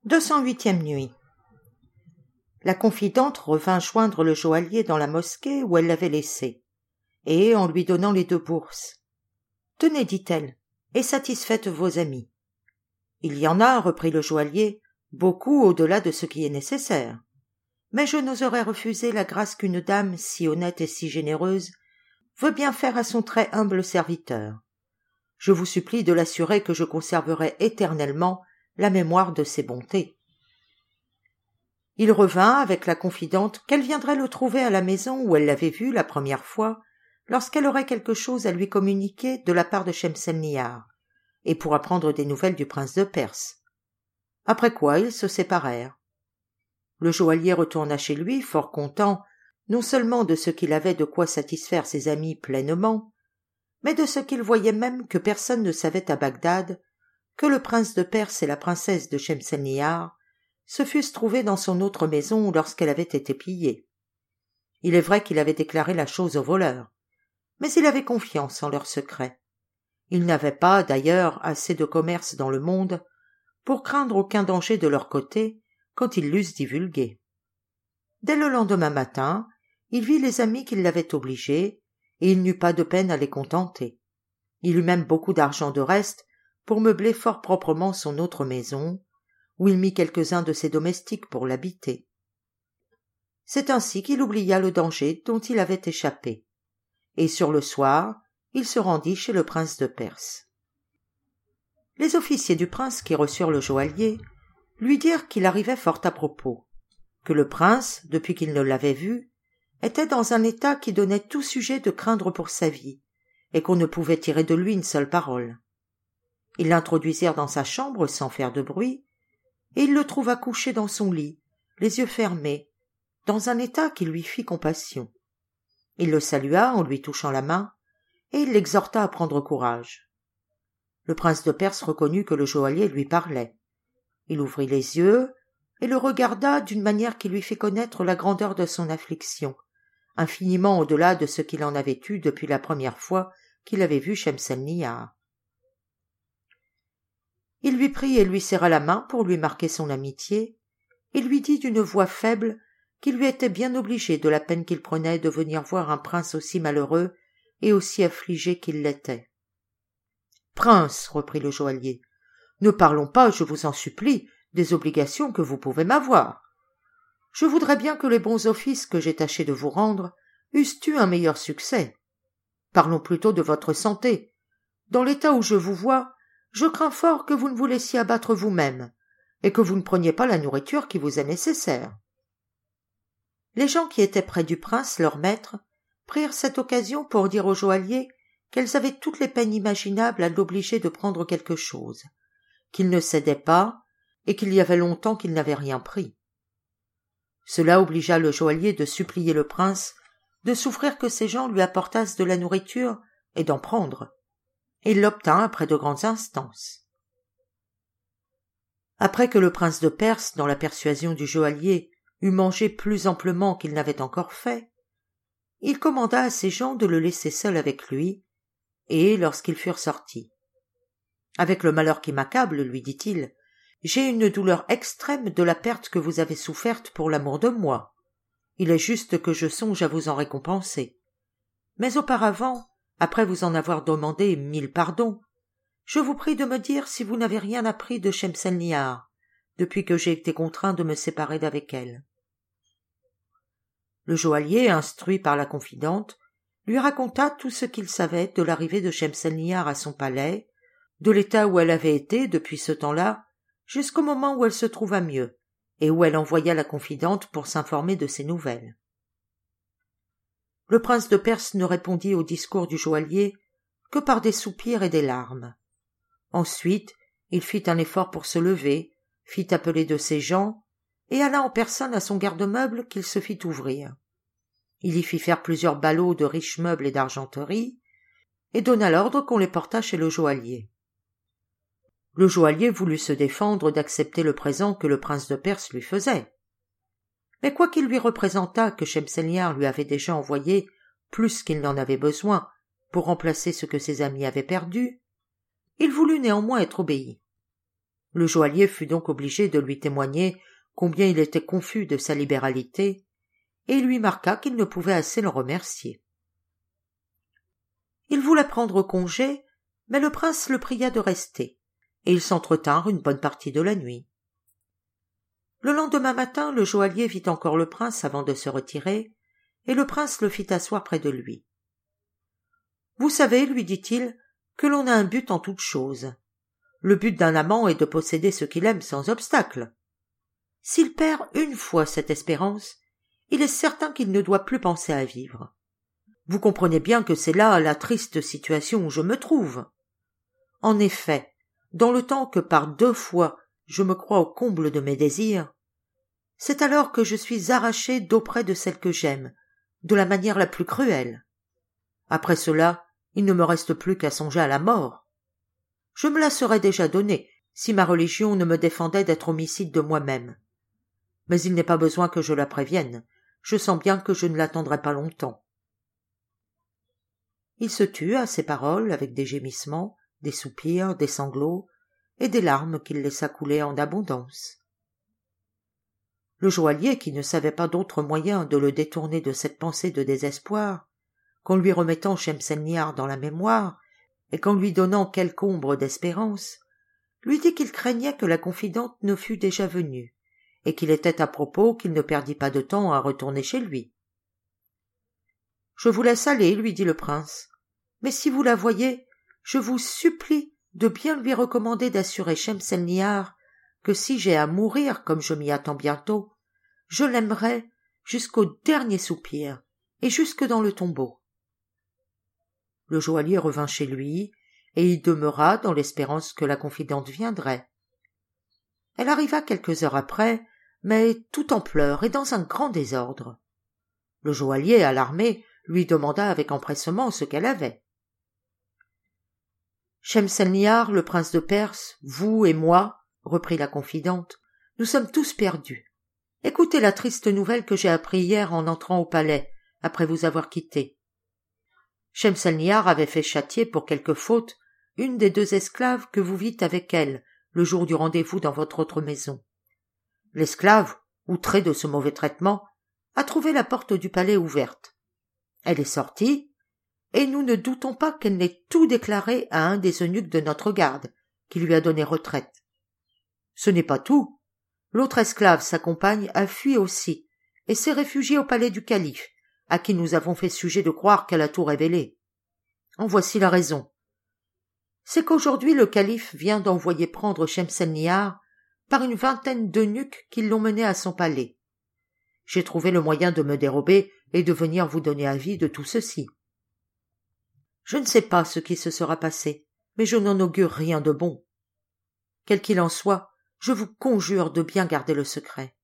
208e nuit. La confidente revint joindre le joaillier dans la mosquée où elle l'avait laissé, et en lui donnant les 2 bourses. « Tenez, dit-elle, et satisfaites vos amis. »« Il y en a, reprit le joaillier, beaucoup au-delà de ce qui est nécessaire. Mais je n'oserais refuser la grâce qu'une dame si honnête et si généreuse veut bien faire à son très humble serviteur. Je vous supplie de l'assurer que je conserverai éternellement la mémoire de ses bontés. » Il revint avec la confidente qu'elle viendrait le trouver à la maison où elle l'avait vu la première fois, lorsqu'elle aurait quelque chose à lui communiquer de la part de Shemselnihar, et pour apprendre des nouvelles du prince de Perse. Après quoi ils se séparèrent. Le joaillier retourna chez lui, fort content, non seulement de ce qu'il avait de quoi satisfaire ses amis pleinement, mais de ce qu'il voyait même que personne ne savait à Bagdad que le prince de Perse et la princesse de Shemselnihar se fussent trouvés dans son autre maison lorsqu'elle avait été pillée. Il est vrai qu'il avait déclaré la chose aux voleurs, mais il avait confiance en leur secret. Il n'avait pas, d'ailleurs, assez de commerce dans le monde pour craindre aucun danger de leur côté quand ils l'eussent divulgué. Dès le lendemain matin, il vit les amis qui l'avaient obligé, et il n'eut pas de peine à les contenter. Il eut même beaucoup d'argent de reste pour meubler fort proprement son autre maison, où il mit quelques-uns de ses domestiques pour l'habiter. C'est ainsi qu'il oublia le danger dont il avait échappé, et sur le soir, il se rendit chez le prince de Perse. Les officiers du prince qui reçurent le joaillier lui dirent qu'il arrivait fort à propos, que le prince, depuis qu'il ne l'avait vu, était dans un état qui donnait tout sujet de craindre pour sa vie, et qu'on ne pouvait tirer de lui une seule parole. Ils l'introduisirent dans sa chambre sans faire de bruit, et il le trouva couché dans son lit, les yeux fermés, dans un état qui lui fit compassion. Il le salua en lui touchant la main, et il l'exhorta à prendre courage. Le prince de Perse reconnut que le joaillier lui parlait. Il ouvrit les yeux et le regarda d'une manière qui lui fit connaître la grandeur de son affliction, infiniment au-delà de ce qu'il en avait eu depuis la première fois qu'il avait vu Shemselnihar. Il lui prit et lui serra la main pour lui marquer son amitié, et lui dit d'une voix faible qu'il lui était bien obligé de la peine qu'il prenait de venir voir un prince aussi malheureux et aussi affligé qu'il l'était. « Prince, reprit le joaillier, ne parlons pas, je vous en supplie, des obligations que vous pouvez m'avoir. Je voudrais bien que les bons offices que j'ai tâché de vous rendre eussent eu un meilleur succès. Parlons plutôt de votre santé. Dans l'état où je vous vois, je crains fort que vous ne vous laissiez abattre vous-même, et que vous ne preniez pas la nourriture qui vous est nécessaire. » Les gens qui étaient près du prince, leur maître, prirent cette occasion pour dire au joaillier qu'elles avaient toutes les peines imaginables à l'obliger de prendre quelque chose, qu'il ne cédait pas, et qu'il y avait longtemps qu'il n'avait rien pris. Cela obligea le joaillier de supplier le prince de souffrir que ces gens lui apportassent de la nourriture et d'en prendre. Il l'obtint après de grandes instances. Après que le prince de Perse, dans la persuasion du joaillier, eut mangé plus amplement qu'il n'avait encore fait, il commanda à ses gens de le laisser seul avec lui, et lorsqu'ils furent sortis. « Avec le malheur qui m'accable, lui dit-il, j'ai une douleur extrême de la perte que vous avez soufferte pour l'amour de moi. Il est juste que je songe à vous en récompenser. Mais auparavant, après vous en avoir demandé 1000 pardons, je vous prie de me dire si vous n'avez rien appris de Shemselnihar, depuis que j'ai été contraint de me séparer d'avec elle. » Le joaillier, instruit par la confidente, lui raconta tout ce qu'il savait de l'arrivée de Shemselnihar à son palais, de l'état où elle avait été depuis ce temps-là, jusqu'au moment où elle se trouva mieux, et où elle envoya la confidente pour s'informer de ses nouvelles. Le prince de Perse ne répondit au discours du joaillier que par des soupirs et des larmes. Ensuite, il fit un effort pour se lever, fit appeler de ses gens, et alla en personne à son garde-meuble qu'il se fit ouvrir. Il y fit faire plusieurs ballots de riches meubles et d'argenterie, et donna l'ordre qu'on les portât chez le joaillier. Le joaillier voulut se défendre d'accepter le présent que le prince de Perse lui faisait. Mais quoiqu'il lui représentât que Shemselnihar lui avait déjà envoyé plus qu'il n'en avait besoin pour remplacer ce que ses amis avaient perdu, il voulut néanmoins être obéi. Le joaillier fut donc obligé de lui témoigner combien il était confus de sa libéralité, et il lui marqua qu'il ne pouvait assez le remercier. Il voulait prendre congé, mais le prince le pria de rester, et ils s'entretinrent une bonne partie de la nuit. Le lendemain matin, le joaillier vit encore le prince avant de se retirer, et le prince le fit asseoir près de lui. « Vous savez, lui dit-il, que l'on a un but en toute chose. Le but d'un amant est de posséder ce qu'il aime sans obstacle. S'il perd une fois cette espérance, il est certain qu'il ne doit plus penser à vivre. Vous comprenez bien que c'est là la triste situation où je me trouve. En effet, dans le temps que par 2 fois je me crois au comble de mes désirs, c'est alors que je suis arraché d'auprès de celle que j'aime, de la manière la plus cruelle. Après cela, il ne me reste plus qu'à songer à la mort. Je me la serais déjà donnée, si ma religion ne me défendait d'être homicide de moi-même. Mais il n'est pas besoin que je la prévienne, je sens bien que je ne l'attendrai pas longtemps. » Il se tut à ces paroles avec des gémissements, des soupirs, des sanglots, et des larmes qu'il laissa couler en abondance. Le joaillier, qui ne savait pas d'autre moyen de le détourner de cette pensée de désespoir, qu'en lui remettant Shemselnihar dans la mémoire, et qu'en lui donnant quelque ombre d'espérance, lui dit qu'il craignait que la confidente ne fût déjà venue, et qu'il était à propos qu'il ne perdît pas de temps à retourner chez lui. « Je vous laisse aller, lui dit le prince, mais si vous la voyez, je vous supplie de bien lui recommander d'assurer Shemselnihar que si j'ai à mourir comme je m'y attends bientôt, je l'aimerai jusqu'au dernier soupir et jusque dans le tombeau. » Le joaillier revint chez lui et y demeura dans l'espérance que la confidente viendrait. Elle arriva quelques heures après, mais tout en pleurs et dans un grand désordre. Le joaillier, alarmé, lui demanda avec empressement ce qu'elle avait. « Shemselnihar, le prince de Perse, vous et moi, reprit la confidente, nous sommes tous perdus. Écoutez la triste nouvelle que j'ai appris hier en entrant au palais, après vous avoir quitté. Shemselnihar avait fait châtier pour quelque faute une des 2 esclaves que vous vîtes avec elle le jour du rendez-vous dans votre autre maison. L'esclave, outrée de ce mauvais traitement, a trouvé la porte du palais ouverte. Elle est sortie, et nous ne doutons pas qu'elle n'ait tout déclaré à un des eunuques de notre garde, qui lui a donné retraite. Ce n'est pas tout. L'autre esclave, sa compagne, a fui aussi, et s'est réfugiée au palais du calife, à qui nous avons fait sujet de croire qu'elle a tout révélé. En voici la raison. C'est qu'aujourd'hui le calife vient d'envoyer prendre Shemselnihar par une 20aine d'eunuques qui l'ont menée à son palais. J'ai trouvé le moyen de me dérober et de venir vous donner avis de tout ceci. Je ne sais pas ce qui se sera passé, mais je n'en augure rien de bon. Quel qu'il en soit, je vous conjure de bien garder le secret.